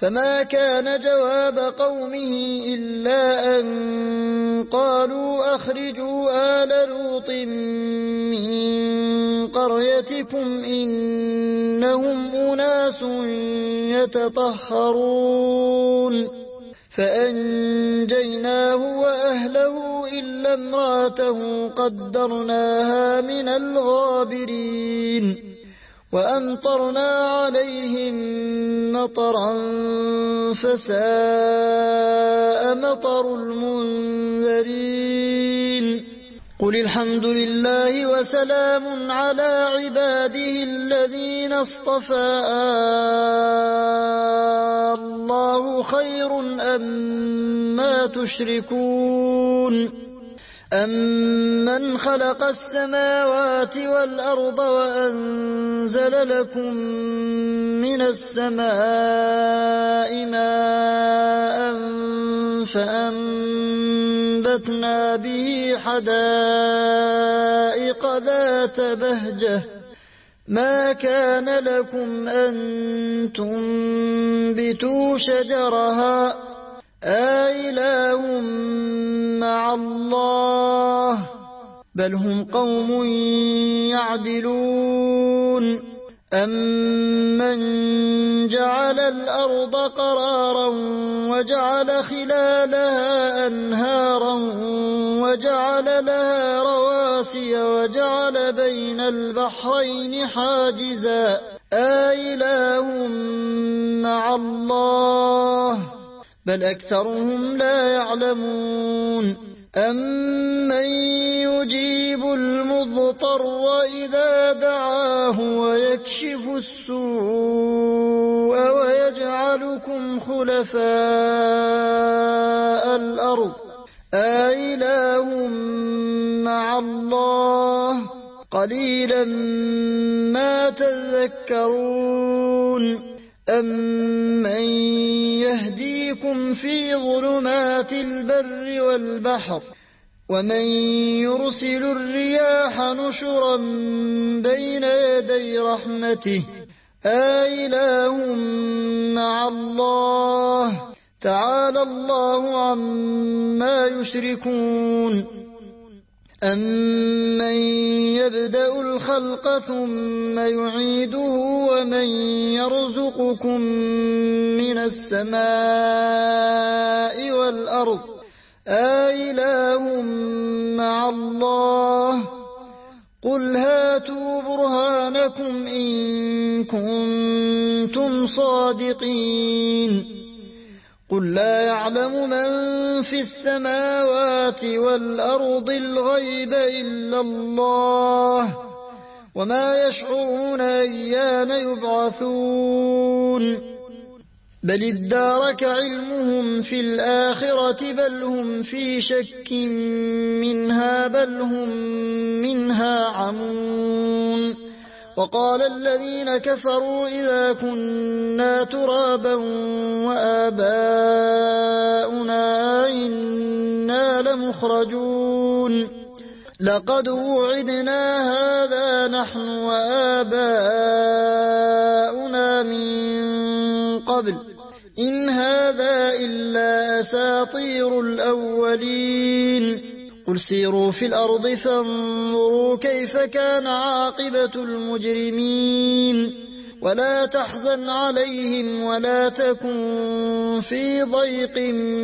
فما كان جواب قومه إلا أن قالوا أخرجوا آل لوط من قريتكم إنهم أناس يتطهرون فأنجيناه وأهله إلا امرأته قدرناها من الغابرين وأمطرنا عليهم مطرا فساء مطر المنذرين قل الحمد لله وسلام على عباده الذين اصطفى الله خير أما تشركون أمن خلق السماوات والأرض وأنزل لكم من السماء ماء فأنبتنا به حدائق ذات بهجة ما كان لكم أن تنبتوا شجرها أإله مع الله بل هم قوم يعدلون أمن جعل الأرض قرارا وجعل خلالها أنهارا وجعل لها رواسي وجعل بين البحرين حاجزا أإله مع الله بل أكثرهم لا يعلمون أمن يجيب المضطر إذا دعاه ويكشف السوء ويجعلكم خلفاء الأرض أإله مع الله قليلا ما تذكرون أمن يهديكم في ظلمات البر والبحر ومن يرسل الرياح نشرا بين يدي رحمته أإله مع الله تعالى الله عما يشركون أمن يبدأ الخلق ثم يعيده ومن يرزقكم من السماء والأرض أإله مع الله قل هاتوا برهانكم إن كنتم صادقين قل لا يعلم من في السماوات والأرض الغيب إلا الله وما يشعرون أيان يبعثون بل ادارك علمهم في الآخرة بل هم في شك منها بل هم منها عمون وقال الذين كفروا إذا كنا ترابا وآباؤنا إنا لمخرجون لقد وعدنا هذا نحن وآباؤنا من قبل إن هذا إلا أساطير الأولين قل سيروا في الأرض فانظروا كيف كان عاقبة المجرمين ولا تحزن عليهم ولا تكن في ضيق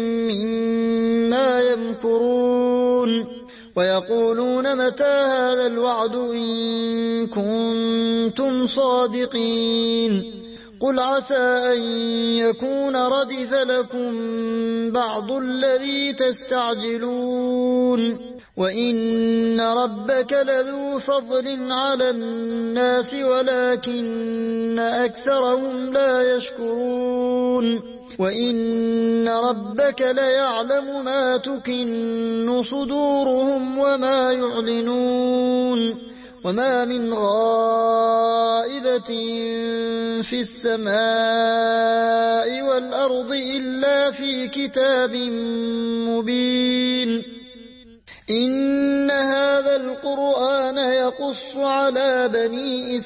مما يمكرون ويقولون متى هذا الوعد إن كنتم صادقين قل عسى أن يكون ردف لكم بعض الذي تستعجلون وإن ربك لذو فضل على الناس ولكن أكثرهم لا يشكرون وإن ربك ليعلم ما تكن صدورهم وما يعلنون وما من غائبة في السماء والأرض إلا في كتاب مبين إن هذا القرآن يقص على بني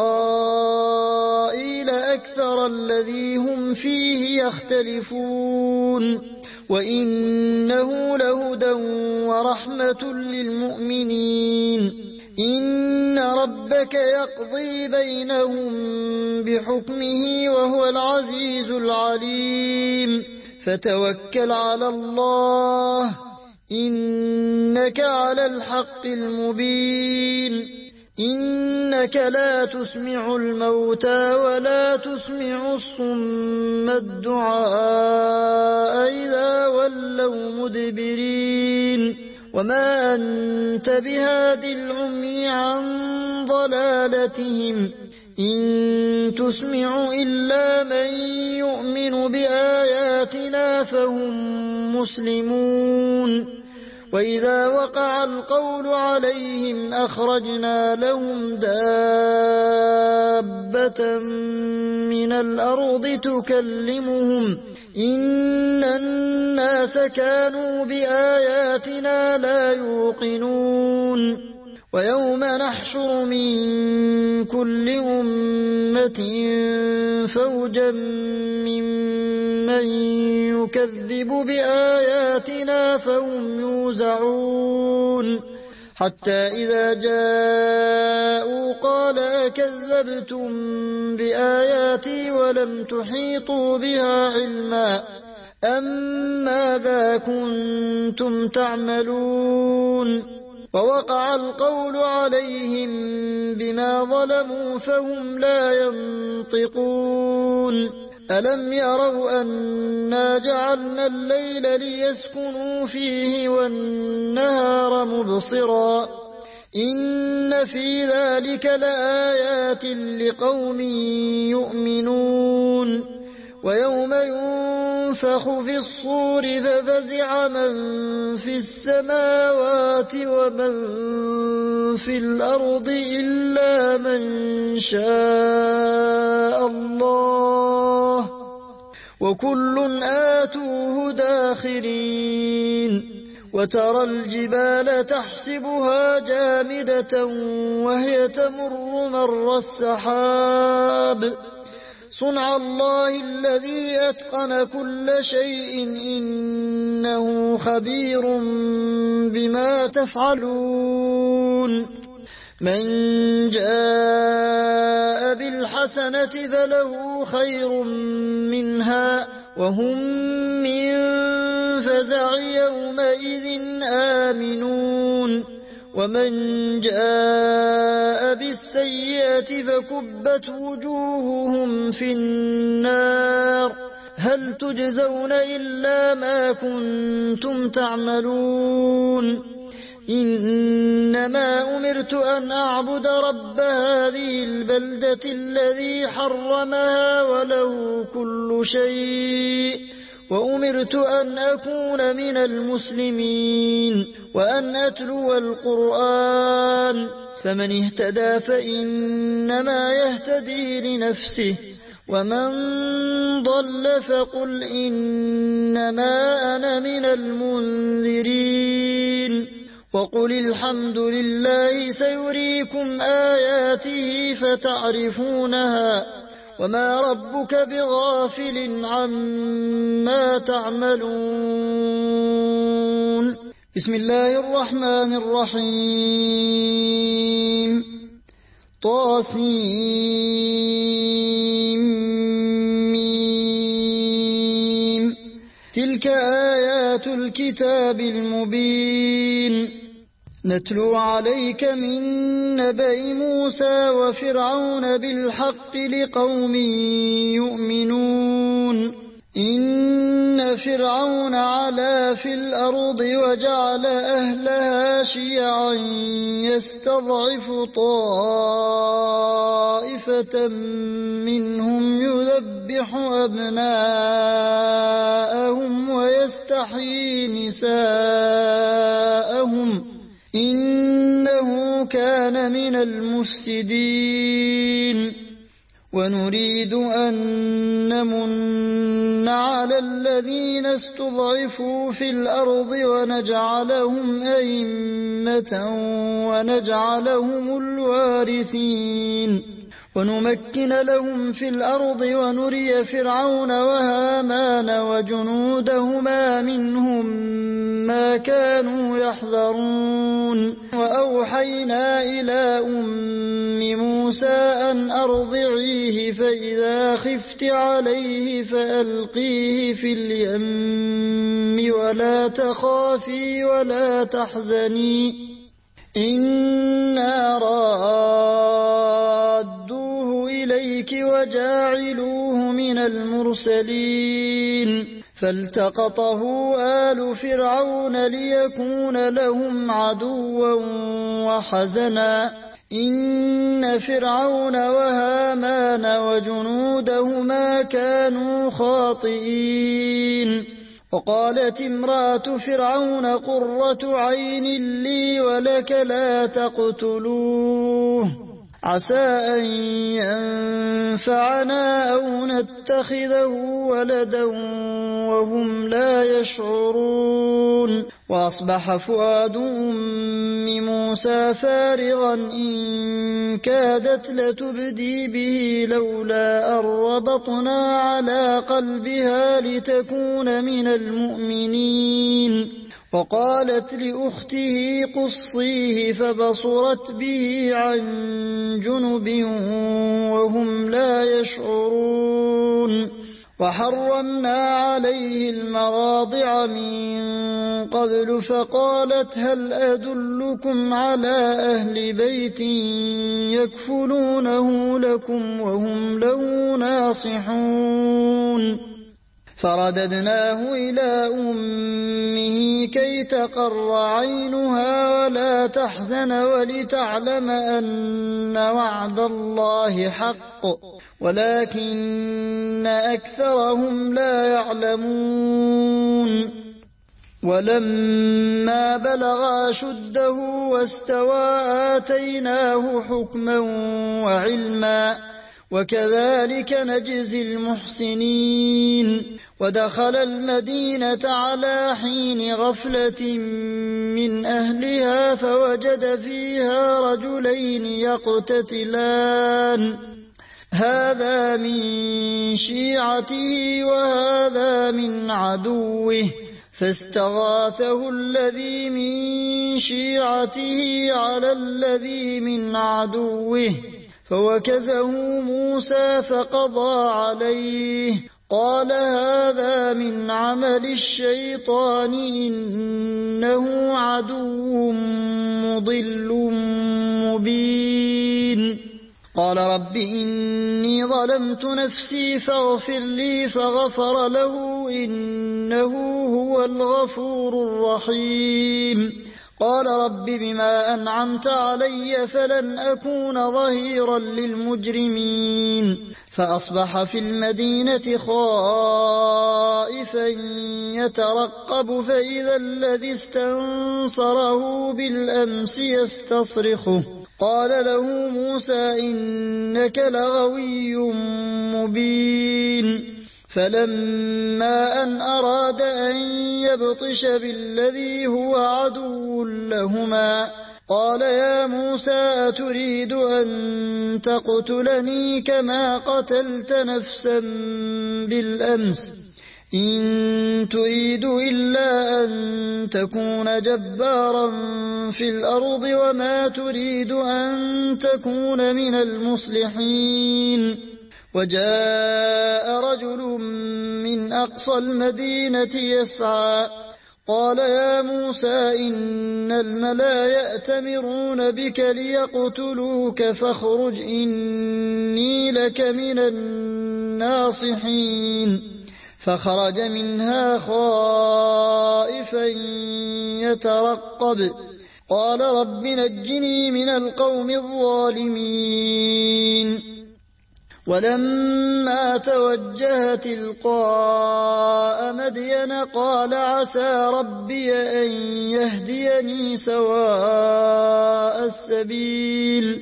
إسرائيل أكثر الذي هم فيه يختلفون وإنه لهدى ورحمة للمؤمنين إن ربك يقضي بينهم بحكمه وهو العزيز العليم فتوكل على الله إنك على الحق المبين إنك لا تسمع الموتى ولا تسمع الصم الدعاء إذا ولوا مدبرين وما أنت بهاد العمي عن ضلالتهم إن تسمع إلا من يؤمن بآياتنا فهم مسلمون وإذا وقع القول عليهم أخرجنا لهم دابة من الأرض تكلمهم إن الناس كانوا بآياتنا لا يوقنون ويوم نحشر من كل أمة فوجا ممن يكذب بآياتنا فهم يوزعون حتى إذا جاءوا قال أكذبتم بآياتي ولم تحيطوا بها علما أم ماذا كنتم تعملون ووقع القول عليهم بما ظلموا فهم لا ينطقون ألم يروا أنا جعلنا الليل ليسكنوا فيه والنهار مبصرا إن في ذلك لآيات لقوم يؤمنون ويوم ينفخ في الصور ففزع من في السماوات ومن في الأرض إلا من شاء الله وكل آتوه داخرين وترى الجبال تحسبها جامدة وهي تمر مر السحاب صنع الله الذي أتقن كل شيء إنه خبير بما تفعلون من جاء بالحسنة فله خير منها وهم من فزع يومئذ آمنون ومن جاء بالسيئة فكبت وجوههم في النار هل تجزون إلا ما كنتم تعملون إنما أمرت أن أعبد رب هذه البلدة الذي حرمها وله كل شيء وأمرت أن أكون من المسلمين وأن أتلو القرآن فمن اهتدى فإنما يهتدي لنفسه ومن ضل فقل إنما أنا من المنذرين وقل الحمد لله سيريكم آياته فتعرفونها وما ربك بغافل عما تعملون بسم الله الرحمن الرحيم طاسيم تلك آيات الكتاب المبين نتلو عليك من نبأ موسى وفرعون بالحق لقوم يؤمنون إن فرعون علا في الأرض وجعل أهلها شيعا يستضعف طائفة منهم يذبح أبناءهم ويستحيي نساءهم إنه كان من المفسدين ونريد أن نمن على الذين استضعفوا في الأرض ونجعلهم أئمة ونجعلهم الوارثين ونمكن لهم في الأرض ونري فرعون وهامان وجنودهما منهم ما كانوا يحذرون وأوحينا إلى أم موسى أن أرضعيه فإذا خفت عليه فألقيه في اليم ولا تخافي ولا تحزني إنا رادوه إليك وجاعلوه من المرسلين فالتقطه آل فرعون ليكون لهم عدوا وحزنا إن فرعون وهامان وجنودهما كانوا خاطئين وقالت امرأة فرعون قرة عين لي ولك لا تقتلوه عسى أن ينفعنا أو نتخذه ولدا وهم لا يشعرون وأصبح فؤاد أم موسى فارغا إن كادت لتبدي به لولا أن ربطنا على قلبها لتكون من المؤمنين وقالت لأخته قصيه فبصرت به عن جنب وهم لا يشعرون وحرمنا عليه المراضع من قبل فقالت هل أدلكم على أهل بيت يكفلونه لكم وهم له ناصحون فرددناه إلى أمه كي تقر عينها ولا تحزن ولتعلم أن وعد الله حق ولكن أكثرهم لا يعلمون ولما بلغ أشده واستوى آتيناه حكما وعلما وكذلك نجزي المحسنين ودخل المدينة على حين غفلة من أهلها فوجد فيها رجلين يقتتلان هذا من شيعته وهذا من عدوه فاستغاثه الذي من شيعته على الذي من عدوه فوكزه موسى فقضى عليه قال هذا من عمل الشيطان إنه عدو مضل مبين قال رب إني ظلمت نفسي فاغفر لي فغفر له إنه هو الغفور الرحيم قال رب بما أنعمت علي فلن أكون ظهيرا للمجرمين فأصبح في المدينة خائفا يترقب فإذا الذي استنصره بالأمس يستصرخه قال له موسى إنك لغوي مبين فلما أن أراد أن يبطش بالذي هو عدو لهما قال يا موسى أتريد أن تقتلني كما قتلت نفسا بالأمس إن تريد إلا أن تكون جبارا في الأرض وما تريد أن تكون من المصلحين وجاء رجل من أقصى المدينة يسعى قال يا موسى إن الملا يأتمرون بك ليقتلوك فاخرج إني لك من الناصحين فخرج منها خائفا يترقب قال رب نجني من القوم الظالمين ولما توجه تلقاء مدين قال عسى ربي أن يهديني سواء السبيل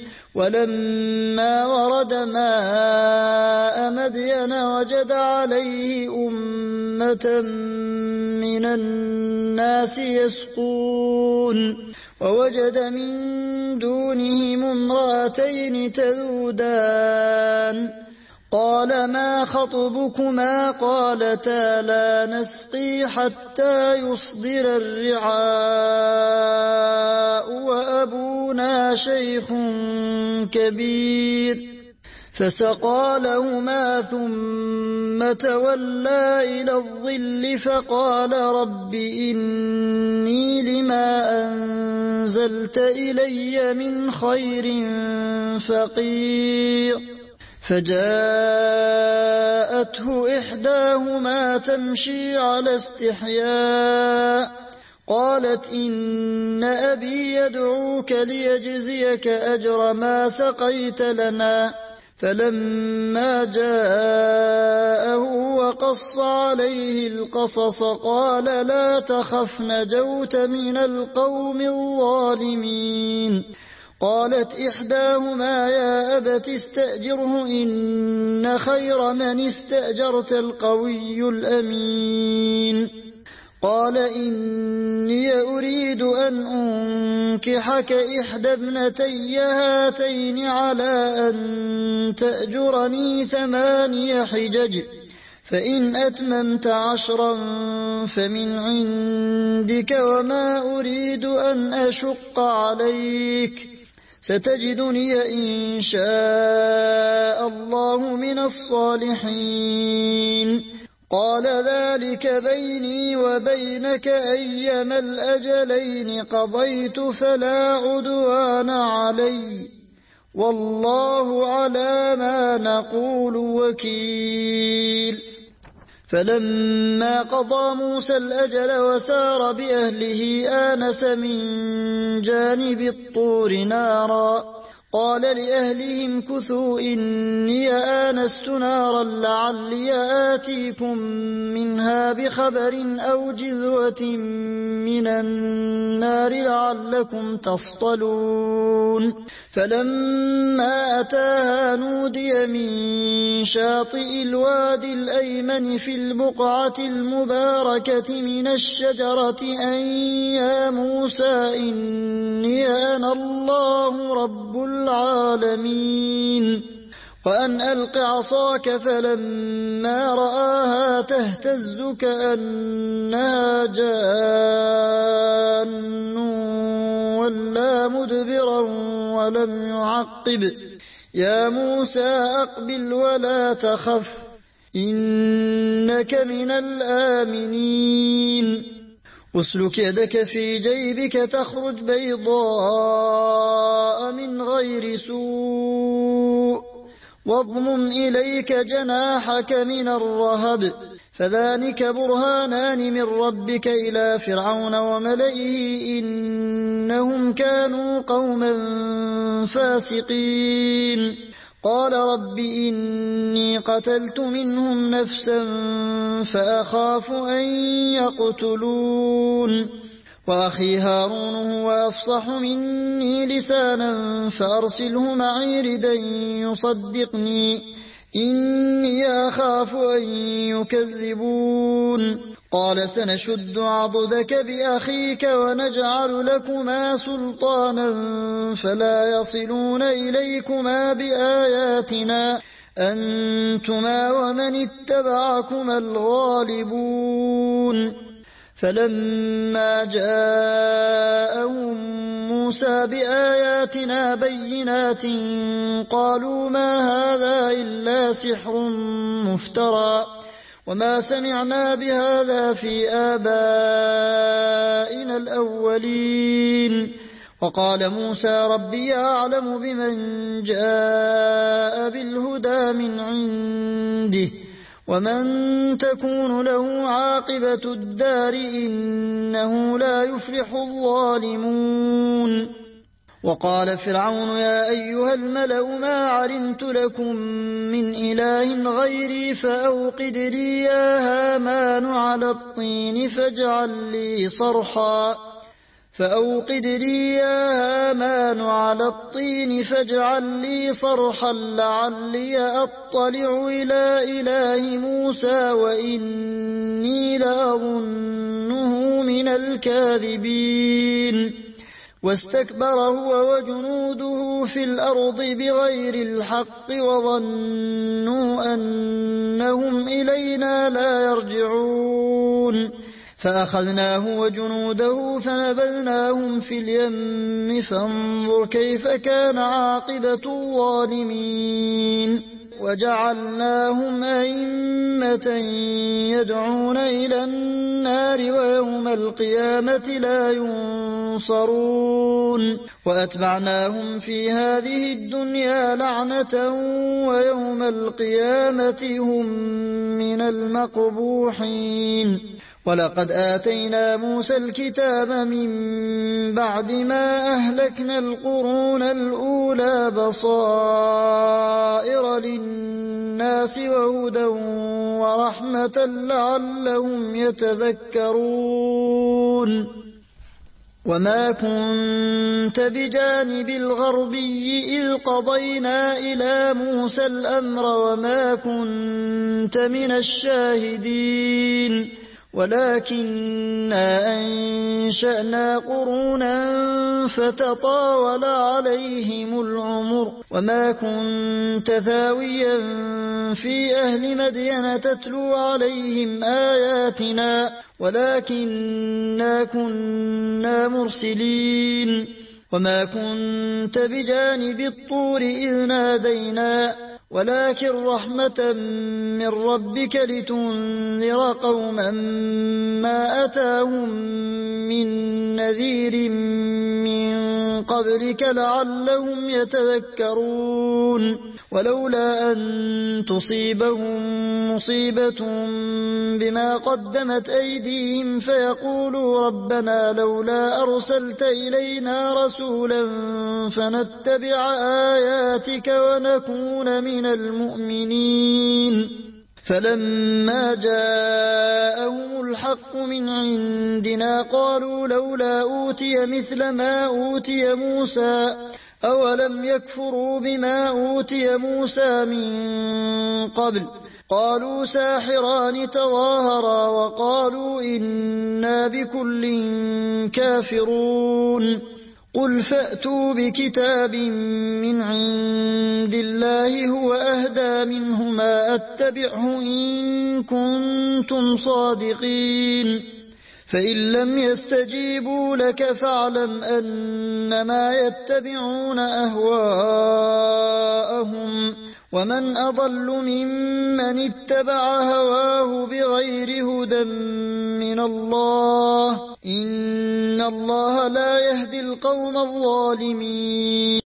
ولما ورد ماء مدين وجد عليه أمة من الناس يسقون ووجد من دونهم امرأتين تذودان قال ما خطبكما قالتا لا نسقي حتى يصدر الرعاء وأبونا شيخ كبير فسقى لهما ثم تولى إلى الظل فقال رب إني لما أنزلت إلي من خير فقير فجاءته إحداهما تمشي على استحياء قالت إن أبي يدعوك ليجزيك أجر ما سقيت لنا فلما جاءه وقص عليه القصص قال لا تخف نجوت من القوم الظالمين قالت إحداهما يا أبت استأجره إن خير من استأجرت القوي الأمين قال إني أريد أن أنكحك إحدى ابنتي هاتين على أن تأجرني 8 حجج فإن أتممت 10 فمن عندك وما أريد أن أشق عليك ستجدني إن شاء الله من الصالحين قال ذلك بيني وبينك أيما الأجلين قضيت فلا عدوان علي والله على ما نقول وكيل فلما قضى موسى الأجل وسار بأهله آنس من جانب الطور نارا قال لأهلهم كثوا إني آنست نارا لعلي آتيكم منها بخبر أو جذوة من النار لعلكم تصطلون فلما أتاها نودي من شاطئ الوادي الأيمن في البقعة المباركة من الشجرة أن يا موسى إني أنا الله رب العالمين وأن ألق عصاك فلما رآها تهتز كأنها جان ولا مدبرا ولم يعقب يا موسى أقبل ولا تخف إنك من الآمنين اسلك يدك في جيبك تخرج بيضاء من غير سوء واضمم إليك جناحك من الرهب فذلك برهانان من ربك إلى فرعون وملئه إنهم كانوا قوما فاسقين قال رب إني قتلت منهم نفسا فأخاف أن يقتلون وأخي هارون هو أفصح مني لسانا فأرسله معي ردا يصدقني إني أخاف أن يكذبون قال سنشد عضدك بأخيك ونجعل لكما سلطانا فلا يصلون إليكما بآياتنا أنتما ومن اتبعكما الغالبون فلما جاءهم موسى بآياتنا بينات قالوا ما هذا إلا سحر مفترى وما سمعنا بهذا في آبائنا الأولين وقال موسى ربي أعلم بمن جاء بالهدى من عنده ومن تكون له عاقبة الدار إنه لا يفلح الظالمون وقال فرعون يا أيها الملأ ما علمت لكم من إله غيري فأوقد لي يا هامان على الطين فاجعل لي صرحا لعلي أطلع إلى إله موسى وإني تظنه من الكاذبين واستكبر هو وجنوده في الأرض بغير الحق وظنوا أنهم إلينا لا يرجعون فأخذناه وجنوده فنبذناهم في اليم فانظر كيف كان عاقبة الظالمين وجعلناهم أئمة يدعون إلى النار ويوم القيامة لا ينصرون وأتبعناهم في هذه الدنيا لعنة ويوم القيامة هم من المقبوحين ولقد آتينا موسى الكتاب من بعد ما أهلكنا القرون الأولى بصائر للناس وهدى ورحمة لعلهم يتذكرون وما كنت بجانب الغربي إذ قضينا إلى موسى الأمر وما كنت من الشاهدين ولكننا أنشأنا قرونا فتطاول عليهم العمر وما كنت ثاويا في أهل مدين تتلو عليهم آياتنا ولكننا كنا مرسلين وما كنت بجانب الطور إذ نادينا ولكن رحمة من ربك لتنذر قوما ما أتاهم من نذير من قبلك لعلهم يتذكرون ولولا أن تصيبهم مصيبة بما قدمت أيديهم فيقولوا ربنا لولا أرسلت إلينا رسولا فنتبع آياتك ونكون من المؤمنين فلما جاءهم الحق من عندنا قالوا لولا أوتي مثل ما أوتي موسى أولم يكفروا بما أوتي موسى من قبل قالوا ساحران تظاهرا وقالوا إنا بكل كافرون قل فأتوا بكتاب من عند الله هو أهدى منهما أتبعه إن كنتم صادقين فإن لم يستجيبوا لك فاعلم أنما يتبعون أهواءهم ومن أضل ممن اتبع هواه بغير هدى من الله إن الله لا يهدي القوم الظالمين